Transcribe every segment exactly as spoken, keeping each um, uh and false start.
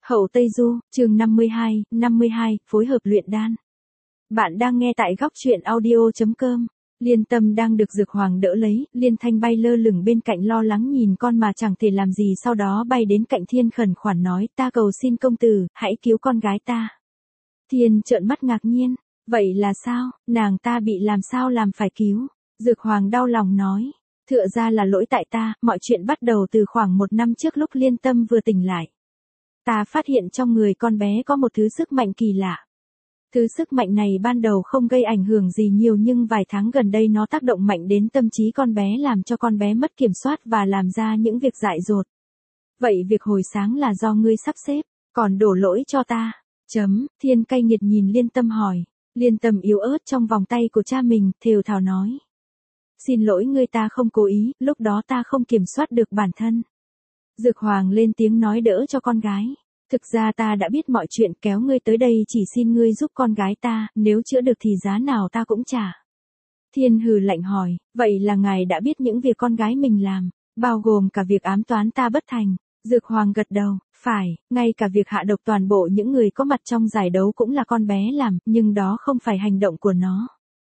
Hậu Tây Du, chương năm mươi hai, năm mươi hai, phối hợp luyện đan. Bạn đang nghe tại góc truyện audio chấm com. Liên Tâm đang được Dược Hoàng đỡ lấy, Liên Thanh bay lơ lửng bên cạnh lo lắng nhìn con mà chẳng thể làm gì, sau đó bay đến cạnh Thiên khẩn khoản nói, ta cầu xin công tử, hãy cứu con gái ta. Thiên trợn mắt ngạc nhiên, vậy là sao, nàng ta bị làm sao làm phải cứu? Dược Hoàng đau lòng nói, thựa ra là lỗi tại ta, mọi chuyện bắt đầu từ khoảng một năm trước lúc Liên Tâm vừa tỉnh lại. Ta phát hiện trong người con bé có một thứ sức mạnh kỳ lạ. Thứ sức mạnh này ban đầu không gây ảnh hưởng gì nhiều nhưng vài tháng gần đây nó tác động mạnh đến tâm trí con bé, làm cho con bé mất kiểm soát và làm ra những việc dại dột. Vậy việc hồi sáng là do ngươi sắp xếp, còn đổ lỗi cho ta. Chấm, Thiên cay nghiệt nhìn Liên Tâm hỏi. Liên Tâm yếu ớt trong vòng tay của cha mình, thều thào nói. Xin lỗi ngươi, ta không cố ý, lúc đó ta không kiểm soát được bản thân. Dược Hoàng lên tiếng nói đỡ cho con gái. Thực ra ta đã biết mọi chuyện, kéo ngươi tới đây chỉ xin ngươi giúp con gái ta, nếu chữa được thì giá nào ta cũng trả. Thiên hừ lạnh hỏi, vậy là ngài đã biết những việc con gái mình làm, bao gồm cả việc ám toán ta bất thành. Dược Hoàng gật đầu, phải, ngay cả việc hạ độc toàn bộ những người có mặt trong giải đấu cũng là con bé làm, nhưng đó không phải hành động của nó.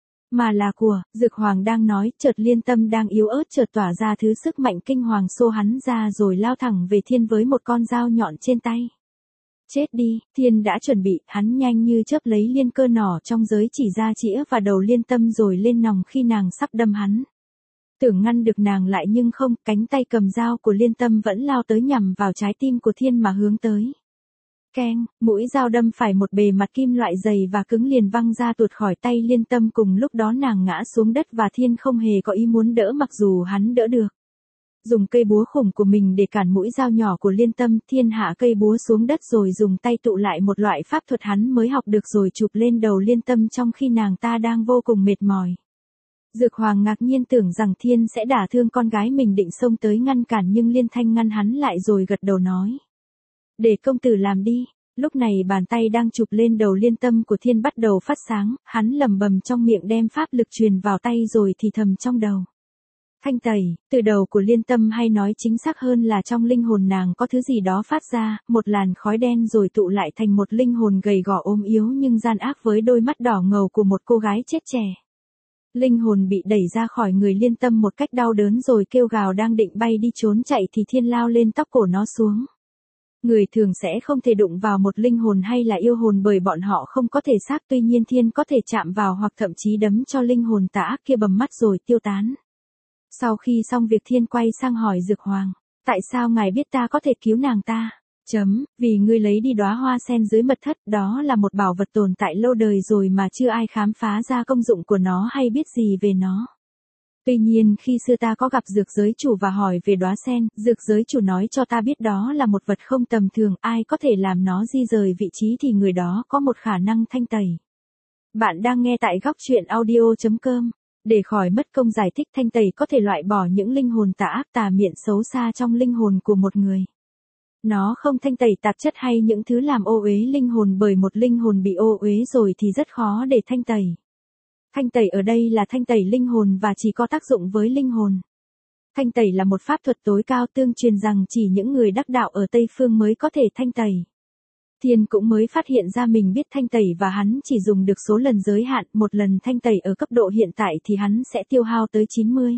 Mà là của, Dược Hoàng đang nói, chợt Liên Tâm đang yếu ớt chợt tỏa ra thứ sức mạnh kinh hoàng xô hắn ra rồi lao thẳng về Thiên với một con dao nhọn trên tay. Chết đi, Thiên đã chuẩn bị, hắn nhanh như chớp lấy liên cơ nỏ trong giới chỉ ra chĩa vào đầu Liên Tâm rồi lên nòng khi nàng sắp đâm hắn. Tưởng ngăn được nàng lại nhưng không, cánh tay cầm dao của Liên Tâm vẫn lao tới nhằm vào trái tim của Thiên mà hướng tới. Keng, mũi dao đâm phải một bề mặt kim loại dày và cứng liền văng ra tuột khỏi tay Liên Tâm, cùng lúc đó nàng ngã xuống đất và Thiên không hề có ý muốn đỡ mặc dù hắn đỡ được. Dùng cây búa khủng của mình để cản mũi dao nhỏ của Liên Tâm, Thiên hạ cây búa xuống đất rồi dùng tay tụ lại một loại pháp thuật hắn mới học được rồi chụp lên đầu Liên Tâm trong khi nàng ta đang vô cùng mệt mỏi. Dược Hoàng ngạc nhiên tưởng rằng Thiên sẽ đả thương con gái mình, định xông tới ngăn cản nhưng Liên Thanh ngăn hắn lại rồi gật đầu nói. Để công tử làm đi. Lúc này bàn tay đang chụp lên đầu Liên Tâm của Thiên bắt đầu phát sáng, hắn lầm bầm trong miệng đem pháp lực truyền vào tay rồi thì thầm trong đầu. Thanh tẩy, từ đầu của Liên Tâm, hay nói chính xác hơn là trong linh hồn nàng có thứ gì đó phát ra, một làn khói đen rồi tụ lại thành một linh hồn gầy gò ốm yếu nhưng gian ác với đôi mắt đỏ ngầu của một cô gái chết trẻ. Linh hồn bị đẩy ra khỏi người Liên Tâm một cách đau đớn rồi kêu gào, đang định bay đi trốn chạy thì Thiên lao lên tóc cổ nó xuống. Người thường sẽ không thể đụng vào một linh hồn hay là yêu hồn bởi bọn họ không có thể xác, tuy nhiên Thiên có thể chạm vào hoặc thậm chí đấm cho linh hồn tà ác kia bầm mắt rồi tiêu tán. Sau khi xong việc Thiên quay sang hỏi Dược Hoàng, tại sao ngài biết ta có thể cứu nàng ta? Chấm, vì ngươi lấy đi đóa hoa sen dưới mật thất, đó là một bảo vật tồn tại lâu đời rồi mà chưa ai khám phá ra công dụng của nó hay biết gì về nó. Tuy nhiên khi xưa ta có gặp dược giới chủ và hỏi về đóa sen, dược giới chủ nói cho ta biết đó là một vật không tầm thường, ai có thể làm nó di rời vị trí thì người đó có một khả năng thanh tẩy. Bạn đang nghe tại góc truyện audio chấm com. Để khỏi mất công giải thích, thanh tẩy có thể loại bỏ những linh hồn tà ác tà miện xấu xa trong linh hồn của một người. Nó không thanh tẩy tạp chất hay những thứ làm ô uế linh hồn, bởi một linh hồn bị ô uế rồi thì rất khó để thanh tẩy. Thanh tẩy ở đây là thanh tẩy linh hồn và chỉ có tác dụng với linh hồn. Thanh tẩy là một pháp thuật tối cao, tương truyền rằng chỉ những người đắc đạo ở Tây Phương mới có thể thanh tẩy. Thiên cũng mới phát hiện ra mình biết thanh tẩy và hắn chỉ dùng được số lần giới hạn, một lần thanh tẩy ở cấp độ hiện tại thì hắn sẽ tiêu hao tới chín mươi.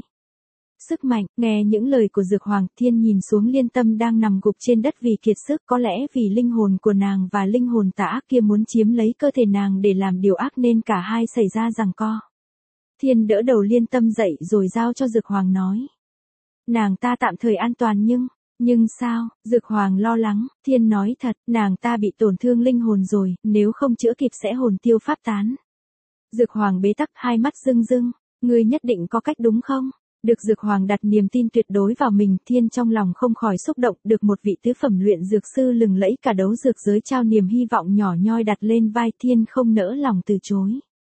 Sức mạnh, nghe những lời của Dược Hoàng, Thiên nhìn xuống Liên Tâm đang nằm gục trên đất vì kiệt sức, có lẽ vì linh hồn của nàng và linh hồn tà ác kia muốn chiếm lấy cơ thể nàng để làm điều ác nên cả hai xảy ra giằng co. Thiên đỡ đầu Liên Tâm dậy rồi giao cho Dược Hoàng nói. Nàng ta tạm thời an toàn nhưng... Nhưng sao? Dược Hoàng lo lắng. Thiên nói thật, nàng ta bị tổn thương linh hồn rồi, nếu không chữa kịp sẽ hồn tiêu pháp tán. Dược Hoàng bế tắc, hai mắt rưng rưng. Ngươi nhất định có cách đúng không? Được Dược Hoàng đặt niềm tin tuyệt đối vào mình, Thiên trong lòng không khỏi xúc động, được một vị tứ phẩm luyện dược sư lừng lẫy cả đấu dược giới trao niềm hy vọng nhỏ nhoi đặt lên vai, Thiên không nỡ lòng từ chối.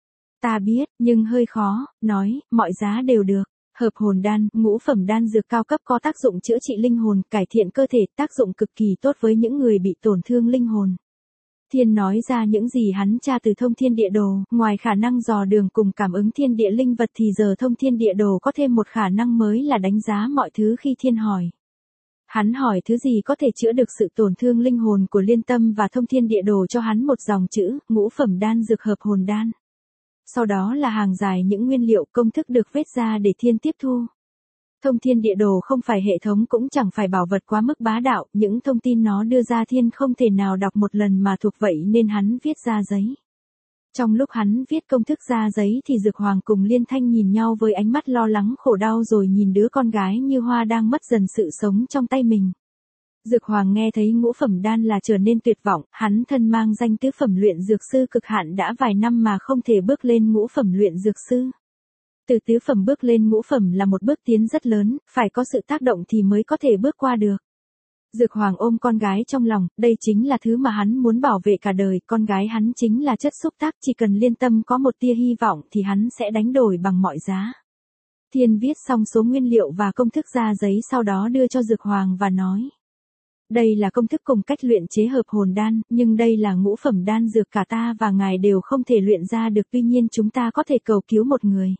Ta biết, nhưng hơi khó, nói, mọi giá đều được. Hợp hồn đan, ngũ phẩm đan dược cao cấp có tác dụng chữa trị linh hồn, cải thiện cơ thể, tác dụng cực kỳ tốt với những người bị tổn thương linh hồn. Thiên nói ra những gì hắn tra từ thông thiên địa đồ, ngoài khả năng dò đường cùng cảm ứng thiên địa linh vật thì giờ thông thiên địa đồ có thêm một khả năng mới là đánh giá mọi thứ khi Thiên hỏi. Hắn hỏi thứ gì có thể chữa được sự tổn thương linh hồn của Liên Tâm và thông thiên địa đồ cho hắn một dòng chữ, ngũ phẩm đan dược hợp hồn đan. Sau đó là hàng dài những nguyên liệu công thức được vết ra để Thiên tiếp thu. Thông thiên địa đồ không phải hệ thống cũng chẳng phải bảo vật quá mức bá đạo, những thông tin nó đưa ra Thiên không thể nào đọc một lần mà thuộc vậy nên hắn viết ra giấy. Trong lúc hắn viết công thức ra giấy thì Dược Hoàng cùng Liên Thanh nhìn nhau với ánh mắt lo lắng khổ đau rồi nhìn đứa con gái như hoa đang mất dần sự sống trong tay mình. Dược Hoàng nghe thấy ngũ phẩm đan là trở nên tuyệt vọng, hắn thân mang danh tứ phẩm luyện dược sư cực hạn đã vài năm mà không thể bước lên ngũ phẩm luyện dược sư. Từ tứ phẩm bước lên ngũ phẩm là một bước tiến rất lớn, phải có sự tác động thì mới có thể bước qua được. Dược Hoàng ôm con gái trong lòng, đây chính là thứ mà hắn muốn bảo vệ cả đời, con gái hắn chính là chất xúc tác, chỉ cần Liên Tâm có một tia hy vọng thì hắn sẽ đánh đổi bằng mọi giá. Thiên viết xong số nguyên liệu và công thức ra giấy sau đó đưa cho Dược Hoàng và nói. Đây là công thức cùng cách luyện chế hợp hồn đan, nhưng đây là ngũ phẩm đan dược cả ta và ngài đều không thể luyện ra được, tuy nhiên chúng ta có thể cầu cứu một người.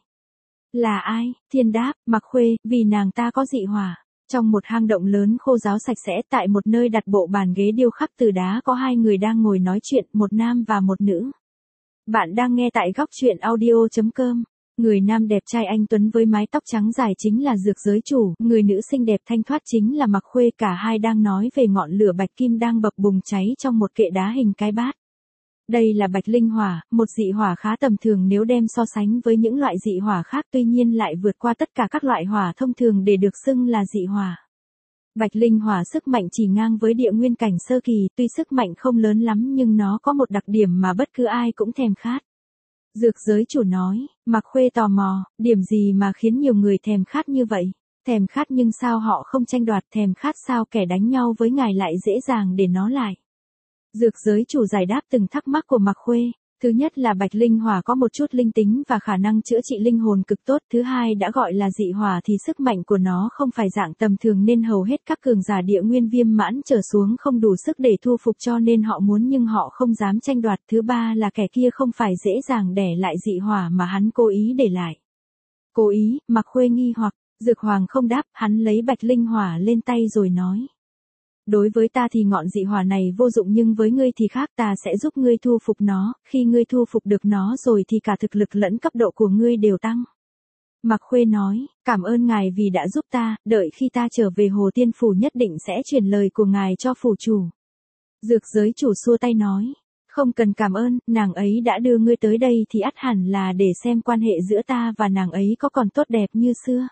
Là ai? Thiên đáp, Mạc Khuê, vì nàng ta có dị hỏa. Trong một hang động lớn khô ráo sạch sẽ tại một nơi đặt bộ bàn ghế điêu khắc từ đá có hai người đang ngồi nói chuyện, một nam và một nữ. Bạn đang nghe tại góc truyện audio chấm com. Người nam đẹp trai anh tuấn với mái tóc trắng dài chính là Dược Giới Chủ, người nữ xinh đẹp thanh thoát chính là Mạc Khuê, cả hai đang nói về ngọn lửa bạch kim đang bập bùng cháy trong một kệ đá hình cái bát. Đây là bạch linh hỏa, một dị hỏa khá tầm thường nếu đem so sánh với những loại dị hỏa khác, tuy nhiên lại vượt qua tất cả các loại hỏa thông thường để được xưng là dị hỏa. Bạch linh hỏa sức mạnh chỉ ngang với địa nguyên cảnh sơ kỳ, tuy sức mạnh không lớn lắm nhưng nó có một đặc điểm mà bất cứ ai cũng thèm khát. Dược Giới Chủ nói, Mạc Khuê tò mò, điểm gì mà khiến nhiều người thèm khát như vậy? Thèm khát nhưng sao họ không tranh đoạt, thèm khát sao kẻ đánh nhau với ngài lại dễ dàng để nó lại? Dược Giới Chủ giải đáp từng thắc mắc của Mạc Khuê. Thứ nhất là bạch linh hỏa có một chút linh tính và khả năng chữa trị linh hồn cực tốt. Thứ hai đã gọi là dị hỏa thì sức mạnh của nó không phải dạng tầm thường nên hầu hết các cường giả địa nguyên viêm mãn trở xuống không đủ sức để thu phục cho nên họ muốn nhưng họ không dám tranh đoạt. Thứ ba là kẻ kia không phải dễ dàng đẻ lại dị hỏa mà hắn cố ý để lại. Cố ý? Mạc Khuê nghi hoặc. Dược Hoàng không đáp, hắn lấy bạch linh hỏa lên tay rồi nói. Đối với ta thì ngọn dị hỏa này vô dụng nhưng với ngươi thì khác, ta sẽ giúp ngươi thu phục nó, khi ngươi thu phục được nó rồi thì cả thực lực lẫn cấp độ của ngươi đều tăng. Mạc Khuê nói, cảm ơn ngài vì đã giúp ta, đợi khi ta trở về Hồ Tiên Phủ nhất định sẽ truyền lời của ngài cho phủ chủ. Dược Giới Chủ xua tay nói, không cần cảm ơn, nàng ấy đã đưa ngươi tới đây thì ắt hẳn là để xem quan hệ giữa ta và nàng ấy có còn tốt đẹp như xưa.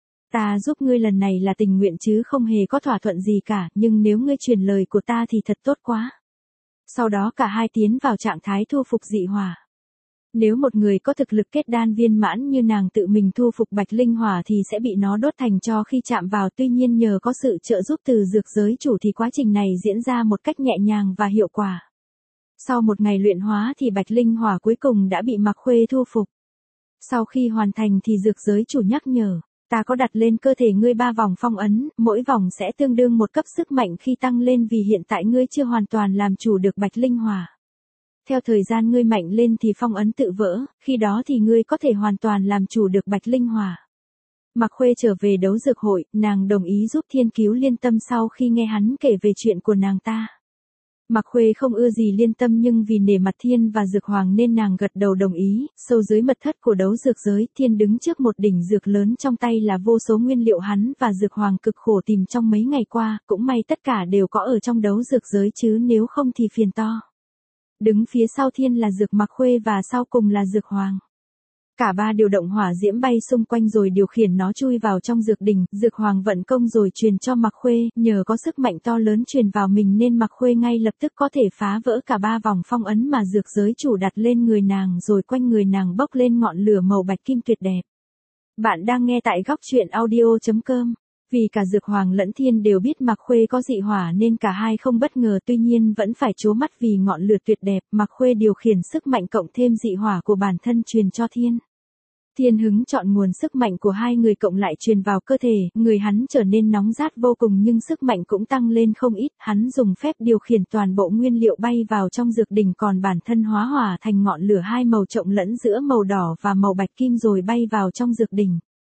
Ta giúp ngươi lần này là tình nguyện chứ không hề có thỏa thuận gì cả, nhưng nếu ngươi truyền lời của ta thì thật tốt quá. Sau đó cả hai tiến vào trạng thái thu phục dị hỏa. Nếu một người có thực lực kết đan viên mãn như nàng tự mình thu phục bạch linh hỏa thì sẽ bị nó đốt thành tro khi chạm vào, tuy nhiên nhờ có sự trợ giúp từ Dược Giới Chủ thì quá trình này diễn ra một cách nhẹ nhàng và hiệu quả. Sau một ngày luyện hóa thì bạch linh hỏa cuối cùng đã bị Mạc Khuê thu phục. Sau khi hoàn thành thì Dược Giới Chủ nhắc nhở. Ta có đặt lên cơ thể ngươi ba vòng phong ấn, mỗi vòng sẽ tương đương một cấp sức mạnh khi tăng lên vì hiện tại ngươi chưa hoàn toàn làm chủ được bạch linh hỏa. Theo thời gian ngươi mạnh lên thì phong ấn tự vỡ, khi đó thì ngươi có thể hoàn toàn làm chủ được bạch linh hỏa. Mạc Khuê trở về đấu dược hội, nàng đồng ý giúp Thiên cứu Liên Tâm sau khi nghe hắn kể về chuyện của nàng ta. Mạc Khuê không ưa gì Liên Tâm nhưng vì nể mặt Thiên và Dược Hoàng nên nàng gật đầu đồng ý. Sâu dưới mật thất của đấu dược giới, Thiên đứng trước một đỉnh dược lớn, trong tay là vô số nguyên liệu hắn và Dược Hoàng cực khổ tìm trong mấy ngày qua, cũng may tất cả đều có ở trong đấu dược giới chứ nếu không thì phiền to. Đứng phía sau Thiên là Dược Mạc Khuê và sau cùng là Dược Hoàng. Cả ba điều động hỏa diễm bay xung quanh rồi điều khiển nó chui vào trong dược đỉnh, Dược Hoàng vận công rồi truyền cho Mạc Khuê, nhờ có sức mạnh to lớn truyền vào mình nên Mạc Khuê ngay lập tức có thể phá vỡ cả ba vòng phong ấn mà Dược Giới Chủ đặt lên người nàng rồi quanh người nàng bốc lên ngọn lửa màu bạch kim tuyệt đẹp. Bạn đang nghe tại góc truyện audio chấm com. Vì cả Dược Hoàng lẫn Thiên đều biết Mạc Khuê có dị hỏa nên cả hai không bất ngờ, tuy nhiên vẫn phải trố mắt vì ngọn lửa tuyệt đẹp. Mạc Khuê điều khiển sức mạnh cộng thêm dị hỏa của bản thân truyền cho Thiên. Thiên hứng chọn nguồn sức mạnh của hai người cộng lại truyền vào cơ thể, người hắn trở nên nóng rát vô cùng nhưng sức mạnh cũng tăng lên không ít, hắn dùng phép điều khiển toàn bộ nguyên liệu bay vào trong dược đỉnh còn bản thân hóa hỏa thành ngọn lửa hai màu trộn lẫn giữa màu đỏ và màu bạch kim rồi bay vào trong dược đỉnh.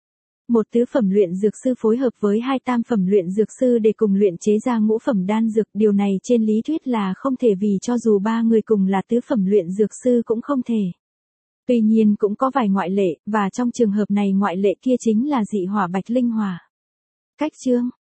một tứ phẩm luyện dược sư phối hợp với hai tam phẩm luyện dược sư để cùng luyện chế ra ngũ phẩm đan dược, điều này trên lý thuyết là không thể vì cho dù ba người cùng là tứ phẩm luyện dược sư cũng không thể. Tuy nhiên cũng có vài ngoại lệ, và trong trường hợp này ngoại lệ kia chính là dị hỏa bạch linh hỏa. Cách chương